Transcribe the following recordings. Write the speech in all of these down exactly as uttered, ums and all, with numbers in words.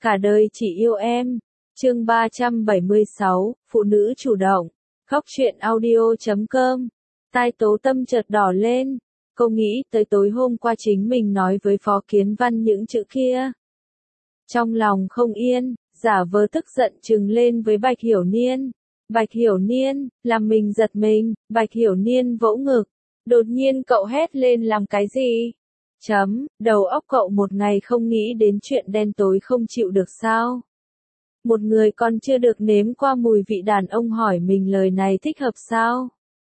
Cả đời chỉ yêu em. Chương ba trăm bảy mươi sáu, Phụ nữ chủ động. Góc truyện audio chấm com. Tai Tố Tâm chợt đỏ lên. Cô nghĩ tới tối hôm qua chính mình nói với Phó Kiến Văn những chữ kia. Trong lòng không yên, giả vờ tức giận trừng lên với Bạch Hiểu Niên. Bạch Hiểu Niên, làm mình giật mình, Bạch Hiểu Niên vỗ ngực. Đột nhiên cậu hét lên làm cái gì? Chấm, đầu óc cậu một ngày không nghĩ đến chuyện đen tối không chịu được sao? Một người còn chưa được nếm qua mùi vị đàn ông hỏi mình lời này thích hợp sao?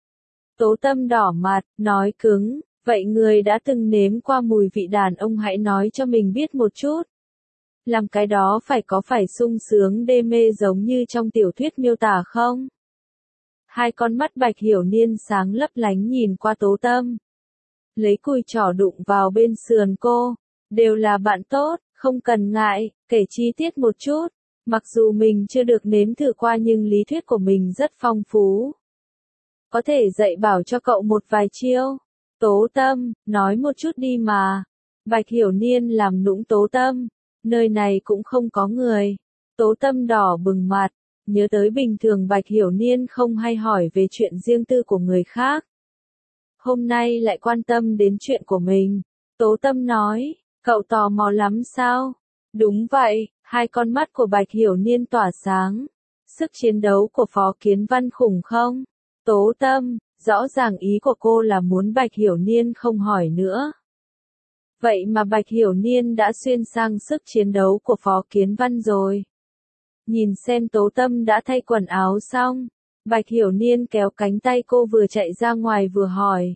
Tố Tâm đỏ mặt, nói cứng, vậy người đã từng nếm qua mùi vị đàn ông hãy nói cho mình biết một chút. Làm cái đó phải có phải sung sướng đê mê giống như trong tiểu thuyết miêu tả không? Hai con mắt Bạch Hiểu Niên sáng lấp lánh nhìn qua Tố Tâm. Lấy cùi trỏ đụng vào bên sườn cô. Đều là bạn tốt, không cần ngại, kể chi tiết một chút. Mặc dù mình chưa được nếm thử qua nhưng lý thuyết của mình rất phong phú. Có thể dạy bảo cho cậu một vài chiêu. Tố Tâm, nói một chút đi mà. Bạch Hiểu Niên làm nũng Tố Tâm. Nơi này cũng không có người. Tố Tâm đỏ bừng mặt. Nhớ tới bình thường Bạch Hiểu Niên không hay hỏi về chuyện riêng tư của người khác. Hôm nay lại quan tâm đến chuyện của mình. Tố Tâm nói, cậu tò mò lắm sao? Đúng vậy, hai con mắt của Bạch Hiểu Niên tỏa sáng. Sức chiến đấu của Phó Kiến Văn khủng không? Tố Tâm, rõ ràng ý của cô là muốn Bạch Hiểu Niên không hỏi nữa. Vậy mà Bạch Hiểu Niên đã xuyên sang sức chiến đấu của Phó Kiến Văn rồi. Nhìn xem Tố Tâm đã thay quần áo xong. Bạch Hiểu Niên kéo cánh tay cô vừa chạy ra ngoài vừa hỏi.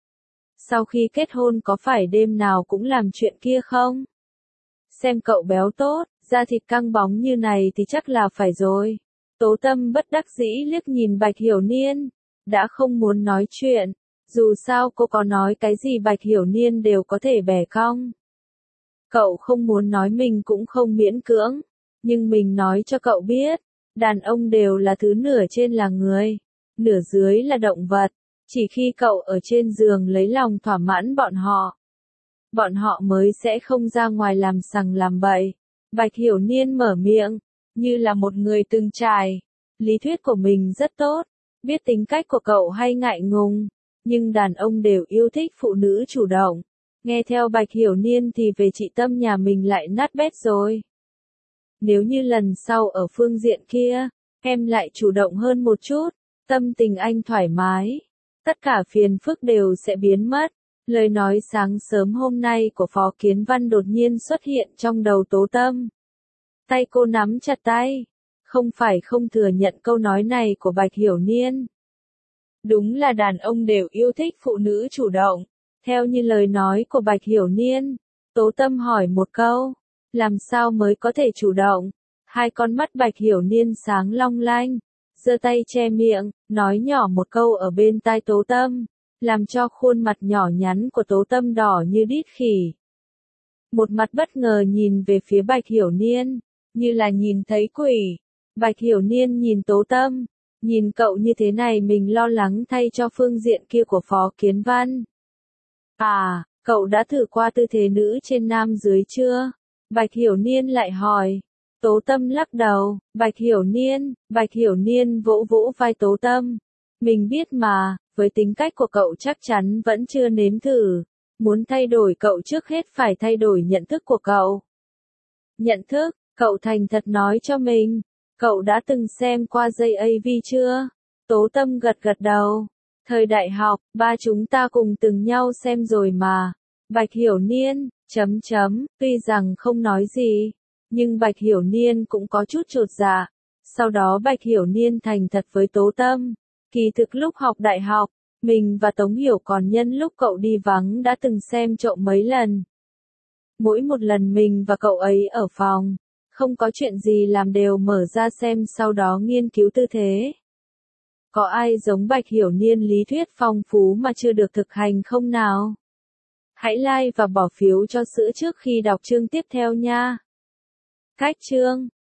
Sau khi kết hôn có phải đêm nào cũng làm chuyện kia không? Xem cậu béo tốt, da thịt căng bóng như này thì chắc là phải rồi. Tố Tâm bất đắc dĩ liếc nhìn Bạch Hiểu Niên. Đã không muốn nói chuyện. Dù sao cô có nói cái gì Bạch Hiểu Niên đều có thể bẻ cong. Cậu không muốn nói mình cũng không miễn cưỡng. Nhưng mình nói cho cậu biết. Đàn ông đều là thứ nửa trên là người. Nửa dưới là động vật. Chỉ khi cậu ở trên giường lấy lòng thỏa mãn bọn họ. Bọn họ mới sẽ không ra ngoài làm sằng làm bậy. Bạch Hiểu Niên mở miệng. Như là một người từng trải. Lý thuyết của mình rất tốt. Biết tính cách của cậu hay ngại ngùng. Nhưng đàn ông đều yêu thích phụ nữ chủ động. Nghe theo Bạch Hiểu Niên thì về chị Tâm nhà mình lại nát bét rồi. Nếu như lần sau ở phương diện kia, em lại chủ động hơn một chút, tâm tình anh thoải mái. Tất cả phiền phức đều sẽ biến mất. Lời nói sáng sớm hôm nay của Phó Kiến Văn đột nhiên xuất hiện trong đầu Tố Tâm. Tay cô nắm chặt tay. Không phải không thừa nhận câu nói này của Bạch Hiểu Niên. Đúng là đàn ông đều yêu thích phụ nữ chủ động. Theo như lời nói của Bạch Hiểu Niên, Tố Tâm hỏi một câu. Làm sao mới có thể chủ động? Hai con mắt Bạch Hiểu Niên sáng long lanh. Giơ tay che miệng, nói nhỏ một câu ở bên tai Tố Tâm. Làm cho khuôn mặt nhỏ nhắn của Tố Tâm đỏ như đít khỉ. Một mặt bất ngờ nhìn về phía Bạch Hiểu Niên. Như là nhìn thấy quỷ. Bạch Hiểu Niên nhìn Tố Tâm. Nhìn cậu như thế này mình lo lắng thay cho phương diện kia của Phó Kiến Văn. À, cậu đã thử qua tư thế nữ trên nam dưới chưa? Bạch Hiểu Niên lại hỏi. Tố Tâm lắc đầu. Bạch Hiểu Niên, Bạch Hiểu Niên vỗ vỗ vai Tố Tâm. Mình biết mà, với tính cách của cậu chắc chắn vẫn chưa nếm thử. Muốn thay đổi cậu trước hết phải thay đổi nhận thức của cậu. Nhận thức, cậu thành thật nói cho mình. Cậu đã từng xem qua dây a vê chưa? Tố Tâm gật gật đầu. Thời đại học, ba chúng ta cùng từng nhau xem rồi mà. Bạch Hiểu Niên, chấm chấm, tuy rằng không nói gì. Nhưng Bạch Hiểu Niên cũng có chút chột dạ. Sau đó Bạch Hiểu Niên thành thật với Tố Tâm. Kỳ thực lúc học đại học, mình và Tống Hiểu còn nhân lúc cậu đi vắng đã từng xem trộm mấy lần. Mỗi một lần mình và cậu ấy ở phòng. Không có chuyện gì làm đều mở ra xem sau đó nghiên cứu tư thế. Có ai giống Bạch Hiểu Niên lý thuyết phong phú mà chưa được thực hành không nào? Hãy like và bỏ phiếu cho sữa trước khi đọc chương tiếp theo nha. Cách chương